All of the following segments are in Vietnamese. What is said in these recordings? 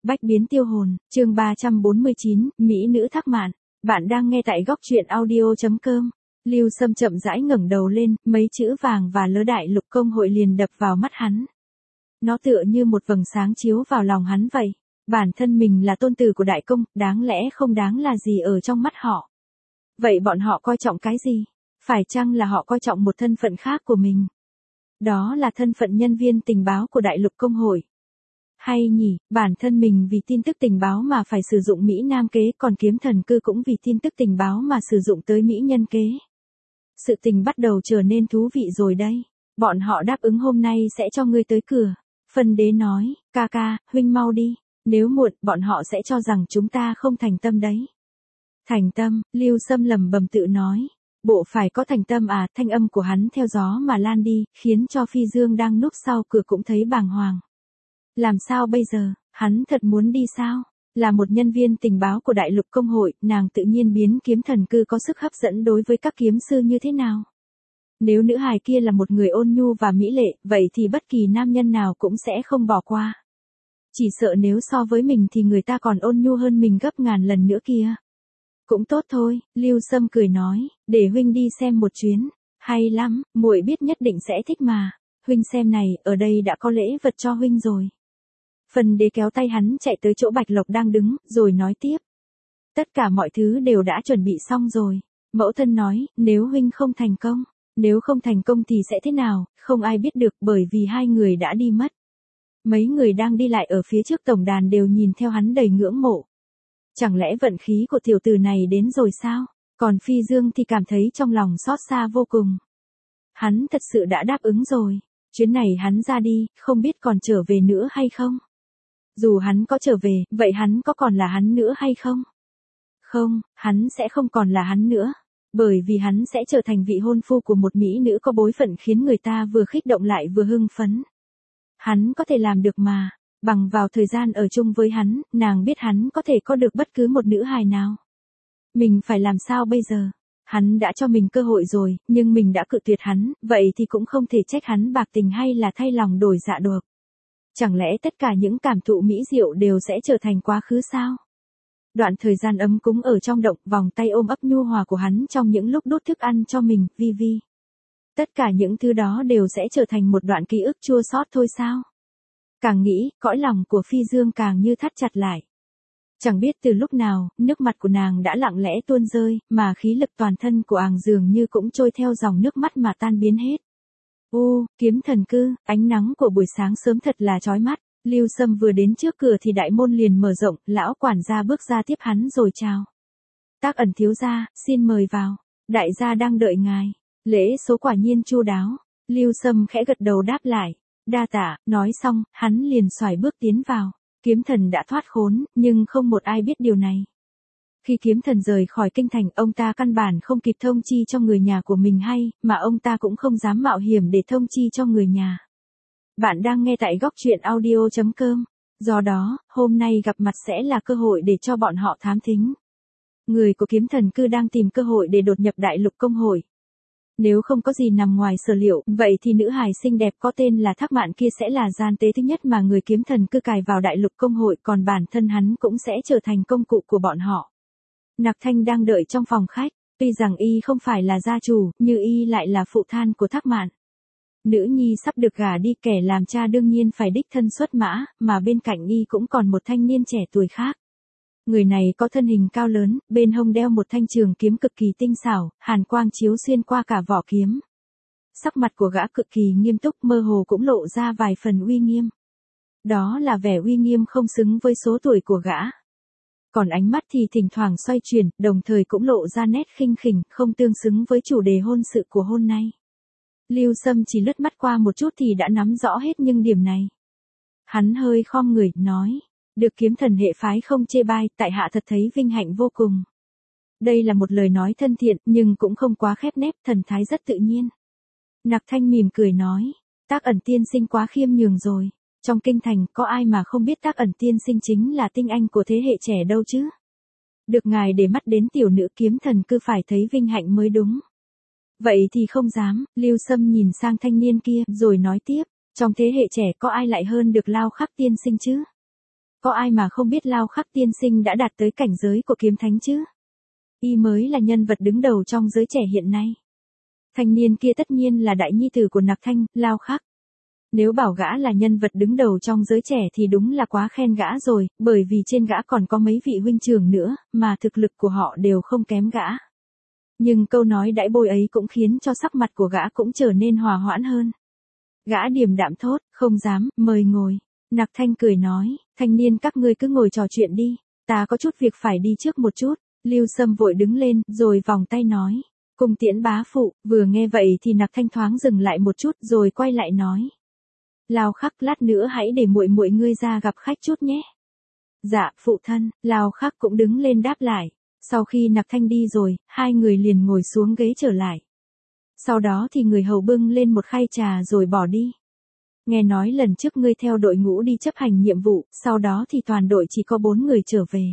Bách biến tiêu hồn, chương 349, Mỹ nữ Thác Mạn. Bạn đang nghe tại góc truyện audio.com. Lưu Sâm chậm rãi ngẩng đầu lên, mấy chữ vàng và lớ đại lục công hội liền đập vào mắt hắn. Nó tựa như một vầng sáng chiếu vào lòng hắn vậy. Bản thân mình là tôn tử của đại công, đáng lẽ không đáng là gì ở trong mắt họ. Vậy bọn họ coi trọng cái gì? Phải chăng là họ coi trọng một thân phận khác của mình? Đó là thân phận nhân viên tình báo của đại lục công hội. Hay nhỉ, bản thân mình vì tin tức tình báo mà phải sử dụng Mỹ Nam kế, còn kiếm thần cư cũng vì tin tức tình báo mà sử dụng tới Mỹ nhân kế. Sự tình bắt đầu trở nên thú vị rồi đây. Bọn họ đáp ứng hôm nay sẽ cho ngươi tới cửa. Phân đế nói, ca ca, huynh mau đi. Nếu muộn, bọn họ sẽ cho rằng chúng ta không thành tâm đấy. Thành tâm, Lưu Sâm lẩm bẩm tự nói. Bộ phải có thành tâm à, thanh âm của hắn theo gió mà lan đi, khiến cho Phi Dương đang núp sau cửa cũng thấy bàng hoàng. Làm sao bây giờ, hắn thật muốn đi sao? Là một nhân viên tình báo của đại lục công hội, nàng tự nhiên biến kiếm thần cư có sức hấp dẫn đối với các kiếm sư như thế nào? Nếu nữ hài kia là một người ôn nhu và mỹ lệ, vậy thì bất kỳ nam nhân nào cũng sẽ không bỏ qua. Chỉ sợ nếu so với mình thì người ta còn ôn nhu hơn mình gấp ngàn lần nữa kia. Cũng tốt thôi, Lưu Sâm cười nói, để huynh đi xem một chuyến. Hay lắm, muội biết nhất định sẽ thích mà. Huynh xem này, ở đây đã có lễ vật cho huynh rồi. Phần đế kéo tay hắn chạy tới chỗ Bạch Lộc đang đứng, rồi nói tiếp. Tất cả mọi thứ đều đã chuẩn bị xong rồi. Mẫu thân nói, nếu huynh không thành công thì sẽ thế nào, không ai biết được bởi vì hai người đã đi mất. Mấy người đang đi lại ở phía trước tổng đàn đều nhìn theo hắn đầy ngưỡng mộ. Chẳng lẽ vận khí của tiểu tử này đến rồi sao? Còn Phi Dương thì cảm thấy trong lòng xót xa vô cùng. Hắn thật sự đã đáp ứng rồi. Chuyến này hắn ra đi, không biết còn trở về nữa hay không? Dù hắn có trở về, vậy hắn có còn là hắn nữa hay không? Không, hắn sẽ không còn là hắn nữa. Bởi vì hắn sẽ trở thành vị hôn phu của một mỹ nữ có bối phận khiến người ta vừa khích động lại vừa hưng phấn. Hắn có thể làm được mà. Bằng vào thời gian ở chung với hắn, nàng biết hắn có thể có được bất cứ một nữ hài nào. Mình phải làm sao bây giờ? Hắn đã cho mình cơ hội rồi, nhưng mình đã cự tuyệt hắn, vậy thì cũng không thể trách hắn bạc tình hay là thay lòng đổi dạ được. Chẳng lẽ tất cả những cảm thụ mỹ diệu đều sẽ trở thành quá khứ sao? Đoạn thời gian ấm cúng ở trong động, vòng tay ôm ấp nhu hòa của hắn trong những lúc đút thức ăn cho mình, Vi. Tất cả những thứ đó đều sẽ trở thành một đoạn ký ức chua xót thôi sao? Càng nghĩ, cõi lòng của Phi Dương càng như thắt chặt lại. Chẳng biết từ lúc nào, nước mặt của nàng đã lặng lẽ tuôn rơi, mà khí lực toàn thân của nàng dường như cũng trôi theo dòng nước mắt mà tan biến hết. Kiếm thần cư, ánh nắng của buổi sáng sớm thật là chói mắt. Lưu Sâm vừa đến trước cửa thì đại môn liền mở rộng, lão quản gia bước ra tiếp hắn rồi chào. Tác Ẩn thiếu gia, xin mời vào. Đại gia đang đợi ngài. Lễ số quả nhiên chu đáo. Lưu Sâm khẽ gật đầu đáp lại. Đa tạ, nói xong, hắn liền xoài bước tiến vào. Kiếm thần đã thoát khốn, nhưng không một ai biết điều này. Khi kiếm thần rời khỏi kinh thành, ông ta căn bản không kịp thông chi cho người nhà của mình hay, mà ông ta cũng không dám mạo hiểm để thông chi cho người nhà. Bạn đang nghe tại góc truyện audio.com. Do đó, hôm nay gặp mặt sẽ là cơ hội để cho bọn họ thám thính. Người của kiếm thần cư đang tìm cơ hội để đột nhập đại lục công hội. Nếu không có gì nằm ngoài sở liệu, vậy thì nữ hài xinh đẹp có tên là Thác Mạn kia sẽ là gian tế thứ nhất mà người kiếm thần cư cài vào đại lục công hội, còn bản thân hắn cũng sẽ trở thành công cụ của bọn họ. Nặc Thanh đang đợi trong phòng khách, tuy rằng y không phải là gia chủ, nhưng y lại là phụ than của Thác Mạn. Nữ nhi sắp được gả đi, kẻ làm cha đương nhiên phải đích thân xuất mã, mà bên cạnh y cũng còn một thanh niên trẻ tuổi khác. Người này có thân hình cao lớn, bên hông đeo một thanh trường kiếm cực kỳ tinh xảo, hàn quang chiếu xuyên qua cả vỏ kiếm. Sắc mặt của gã cực kỳ nghiêm túc, mơ hồ cũng lộ ra vài phần uy nghiêm. Đó là vẻ uy nghiêm không xứng với số tuổi của gã. Còn ánh mắt thì thỉnh thoảng xoay chuyển, đồng thời cũng lộ ra nét khinh khỉnh, không tương xứng với chủ đề hôn sự của hôm nay. Lưu Sâm chỉ lướt mắt qua một chút thì đã nắm rõ hết những điểm này. Hắn hơi khom người, nói. Được kiếm thần hệ phái không chê bai, tại hạ thật thấy vinh hạnh vô cùng. Đây là một lời nói thân thiện, nhưng cũng không quá khép nép, thần thái rất tự nhiên. Nặc Thanh mỉm cười nói. Tác Ẩn tiên sinh quá khiêm nhường rồi. Trong kinh thành, có ai mà không biết Tác Ẩn tiên sinh chính là tinh anh của thế hệ trẻ đâu chứ? Được ngài để mắt đến tiểu nữ kiếm thần cứ phải thấy vinh hạnh mới đúng. Vậy thì không dám, Lưu Sâm nhìn sang thanh niên kia, rồi nói tiếp. Trong thế hệ trẻ có ai lại hơn được Lao Khắc tiên sinh chứ? có ai mà không biết Lao Khắc tiên sinh đã đạt tới cảnh giới của kiếm thánh chứ? Y mới là nhân vật đứng đầu trong giới trẻ hiện nay. Thanh niên kia tất nhiên là đại nhi tử của Nặc Thanh, Lao Khắc. Nếu bảo gã là nhân vật đứng đầu trong giới trẻ thì đúng là quá khen gã rồi, bởi vì trên gã còn có mấy vị huynh trưởng nữa, mà thực lực của họ đều không kém gã. Nhưng câu nói đãi bôi ấy cũng khiến cho sắc mặt của gã cũng trở nên hòa hoãn hơn. Gã điềm đạm thốt, không dám, mời ngồi. Nặc Thanh cười nói, thanh niên các ngươi cứ ngồi trò chuyện đi, ta có chút việc phải đi trước một chút. Lưu Sâm vội đứng lên, rồi vòng tay nói, cung tiễn bá phụ. Vừa nghe vậy thì Nặc Thanh thoáng dừng lại một chút rồi quay lại nói. Lao Khắc, lát nữa hãy để muội muội ngươi ra gặp khách chút nhé. Dạ, phụ thân. Lao Khắc cũng đứng lên đáp lại. Sau khi Nặc Thanh đi rồi, hai người liền ngồi xuống ghế trở lại. Sau đó thì người hầu bưng lên một khay trà rồi bỏ đi. Nghe nói lần trước ngươi theo đội ngũ đi chấp hành nhiệm vụ, sau đó thì toàn đội chỉ có 4 người trở về.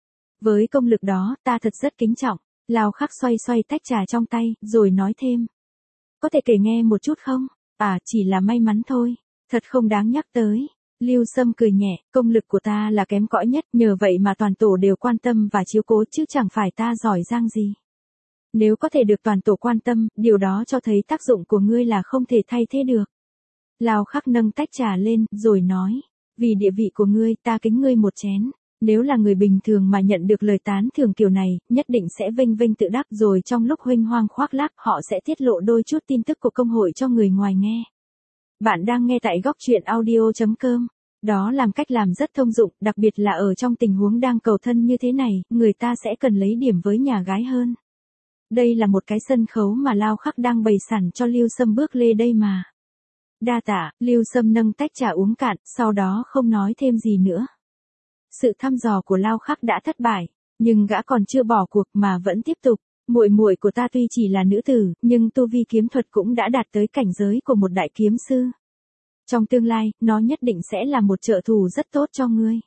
Với công lực đó, ta thật rất kính trọng. Lao Khắc xoay xoay tách trà trong tay, rồi nói thêm. Có thể kể nghe một chút không? À, chỉ là may mắn thôi. Thật không đáng nhắc tới. Lưu Sâm cười nhẹ, công lực của ta là kém cỏi nhất, nhờ vậy mà toàn tổ đều quan tâm và chiếu cố chứ chẳng phải ta giỏi giang gì. Nếu có thể được toàn tổ quan tâm, điều đó cho thấy tác dụng của ngươi là không thể thay thế được. Lao Khắc nâng tách trà lên, rồi nói, vì địa vị của ngươi, ta kính ngươi một chén. Nếu là người bình thường mà nhận được lời tán thưởng kiểu này, nhất định sẽ vênh vênh tự đắc, rồi trong lúc huênh hoang khoác lác họ sẽ tiết lộ đôi chút tin tức của công hội cho người ngoài nghe. Bạn đang nghe tại góc truyện audio.com. Đó làm cách làm rất thông dụng, đặc biệt là ở trong tình huống đang cầu thân như thế này, người ta sẽ cần lấy điểm với nhà gái hơn. Đây là một cái sân khấu mà Lao Khắc đang bày sẵn cho Lưu Sâm bước lê đây mà. Đa tạ. Lưu Sâm nâng tách trà uống cạn, sau đó không nói thêm gì nữa. Sự thăm dò của Lao Khắc đã thất bại, nhưng gã còn chưa bỏ cuộc mà vẫn tiếp tục. Muội muội của ta tuy chỉ là nữ tử, nhưng tu vi kiếm thuật cũng đã đạt tới cảnh giới của một đại kiếm sư. Trong tương lai, nó nhất định sẽ là một trợ thủ rất tốt cho ngươi.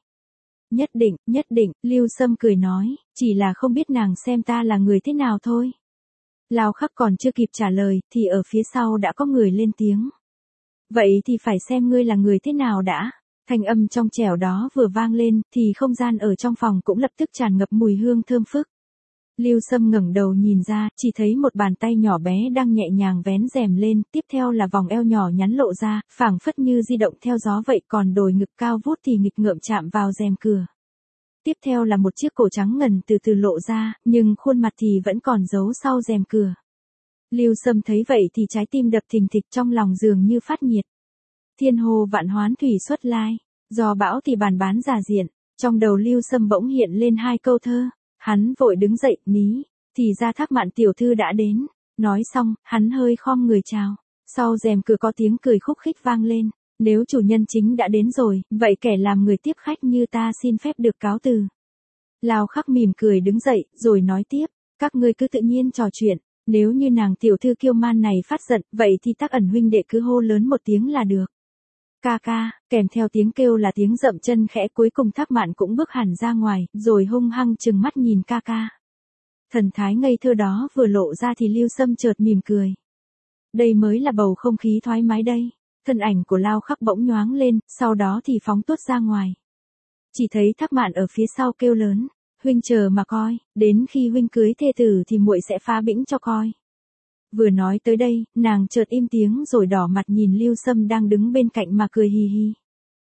Nhất định, Lưu Sâm cười nói, chỉ là không biết nàng xem ta là người thế nào thôi. Lao Khắc còn chưa kịp trả lời, thì ở phía sau đã có người lên tiếng. Vậy thì phải xem ngươi là người thế nào đã. Thanh âm trong trẻo đó vừa vang lên, thì không gian ở trong phòng cũng lập tức tràn ngập mùi hương thơm phức. Lưu Sâm ngẩng đầu nhìn ra, chỉ thấy một bàn tay nhỏ bé đang nhẹ nhàng vén rèm lên, tiếp theo là vòng eo nhỏ nhắn lộ ra, phảng phất như di động theo gió vậy, còn đồi ngực cao vút thì nghịch ngợm chạm vào rèm cửa. Tiếp theo là một chiếc cổ trắng ngần từ từ lộ ra, nhưng khuôn mặt thì vẫn còn giấu sau rèm cửa. Lưu Sâm thấy vậy thì trái tim đập thình thịch, trong lòng dường như phát nhiệt. Thiên hồ vạn hoán thủy xuất lai, do bão thì bàn bán giả diện. Trong đầu Lưu Sâm bỗng hiện lên hai câu thơ. Hắn vội đứng dậy, ní, thì ra Thác Mạn tiểu thư đã đến. Nói xong, hắn hơi khom người chào. Sau rèm cửa có tiếng cười khúc khích vang lên. Nếu chủ nhân chính đã đến rồi, vậy kẻ làm người tiếp khách như ta xin phép được cáo từ. Lao Khắc mỉm cười đứng dậy, rồi nói tiếp, các ngươi cứ tự nhiên trò chuyện. Nếu như nàng tiểu thư kiêu man này phát giận, vậy thì Tắc Ẩn huynh đệ cứ hô lớn một tiếng là được. Ca ca, kèm theo tiếng kêu là tiếng dậm chân khẽ, cuối cùng Thác Mạn cũng bước hẳn ra ngoài, rồi hung hăng trừng mắt nhìn ca ca. Thần thái ngây thơ đó vừa lộ ra thì Lưu Sâm chợt mỉm cười. Đây mới là bầu không khí thoải mái đây. Thân ảnh của Lao Khắc bỗng nhoáng lên, sau đó thì phóng tuốt ra ngoài. Chỉ thấy Thác Mạn ở phía sau kêu lớn, huynh chờ mà coi, đến khi huynh cưới thê tử thì muội sẽ phá bĩnh cho coi. Vừa nói tới đây, nàng chợt im tiếng rồi đỏ mặt nhìn Lưu Sâm đang đứng bên cạnh mà cười hì hì.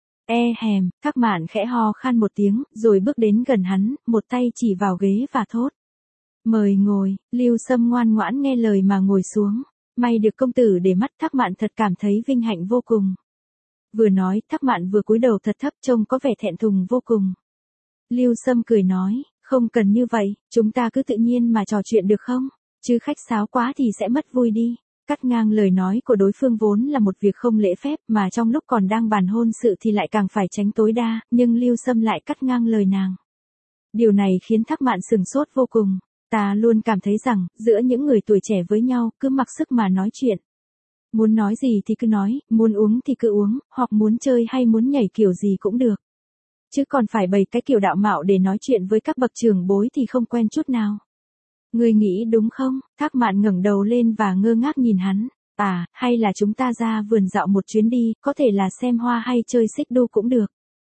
Hèm, Thác Mạn khẽ ho khan một tiếng, rồi bước đến gần hắn, một tay chỉ vào ghế và thốt. Mời ngồi. Lưu Sâm ngoan ngoãn nghe lời mà ngồi xuống. May được công tử để mắt, Thác Mạn thật cảm thấy vinh hạnh vô cùng. Vừa nói, Thác Mạn vừa cúi đầu thật thấp, trông có vẻ thẹn thùng vô cùng. Lưu Sâm cười nói, không cần như vậy, chúng ta cứ tự nhiên mà trò chuyện được không? Chứ khách sáo quá thì sẽ mất vui đi. Cắt ngang lời nói của đối phương vốn là một việc không lễ phép, mà trong lúc còn đang bàn hôn sự thì lại càng phải tránh tối đa, nhưng Lưu Sâm lại cắt ngang lời nàng. Điều này khiến Thác Mạn sửng sốt vô cùng. Ta luôn cảm thấy rằng, giữa những người tuổi trẻ với nhau, cứ mặc sức mà nói chuyện. Muốn nói gì thì cứ nói, muốn uống thì cứ uống, hoặc muốn chơi hay muốn nhảy kiểu gì cũng được. Chứ còn phải bày cái kiểu đạo mạo để nói chuyện với các bậc trưởng bối thì không quen chút nào. Ngươi nghĩ đúng không? Thác Mạn ngẩng đầu lên và ngơ ngác nhìn hắn. À, hay là chúng ta ra vườn dạo một chuyến đi, có thể là xem hoa hay chơi xích đu cũng được.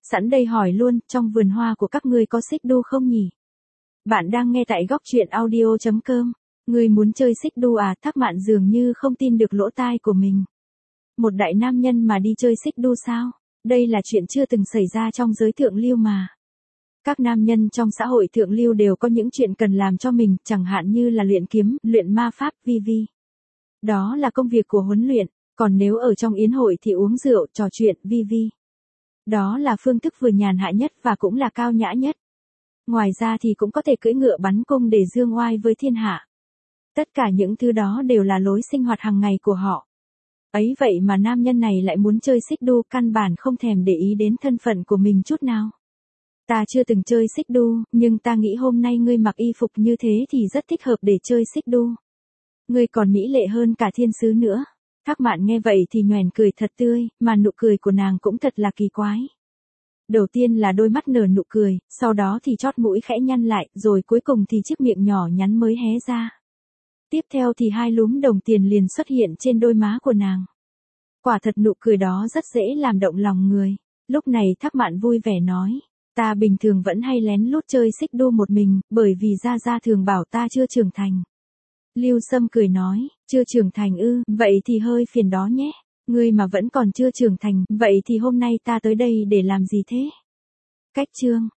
Sẵn đây hỏi luôn, trong vườn hoa của các ngươi có xích đu không nhỉ? Bạn đang nghe tại góc truyện audio.com. Ngươi muốn chơi xích đu à? Thác Mạn dường như không tin được lỗ tai của mình. Một đại nam nhân mà đi chơi xích đu sao? Đây là chuyện chưa từng xảy ra trong giới thượng lưu mà. Các nam nhân trong xã hội thượng lưu đều có những chuyện cần làm cho mình, chẳng hạn như là luyện kiếm, luyện ma pháp, vi. Đó là công việc của huấn luyện, còn nếu ở trong yến hội thì uống rượu, trò chuyện, vi. Đó là phương thức vừa nhàn hạ nhất và cũng là cao nhã nhất. Ngoài ra thì cũng có thể cưỡi ngựa bắn cung để dương oai với thiên hạ. Tất cả những thứ đó đều là lối sinh hoạt hàng ngày của họ. Ấy vậy mà nam nhân này lại muốn chơi xích đu, căn bản không thèm để ý đến thân phận của mình chút nào. Ta chưa từng chơi xích đu, nhưng ta nghĩ hôm nay ngươi mặc y phục như thế thì rất thích hợp để chơi xích đu. Ngươi còn mỹ lệ hơn cả thiên sứ nữa. Thác Mạn nghe vậy thì nhoẻn cười thật tươi, mà nụ cười của nàng cũng thật là kỳ quái. Đầu tiên là đôi mắt nở nụ cười, sau đó thì chót mũi khẽ nhăn lại, rồi cuối cùng thì chiếc miệng nhỏ nhắn mới hé ra. Tiếp theo thì hai lúm đồng tiền liền xuất hiện trên đôi má của nàng. Quả thật nụ cười đó rất dễ làm động lòng người. Lúc này Thác Mạn vui vẻ nói, ta bình thường vẫn hay lén lút chơi xích đu một mình, bởi vì Gia Gia thường bảo ta chưa trưởng thành. Lưu Sâm cười nói, chưa trưởng thành ư, vậy thì hơi phiền đó nhé. Ngươi mà vẫn còn chưa trưởng thành, vậy thì hôm nay ta tới đây để làm gì thế? Cách chương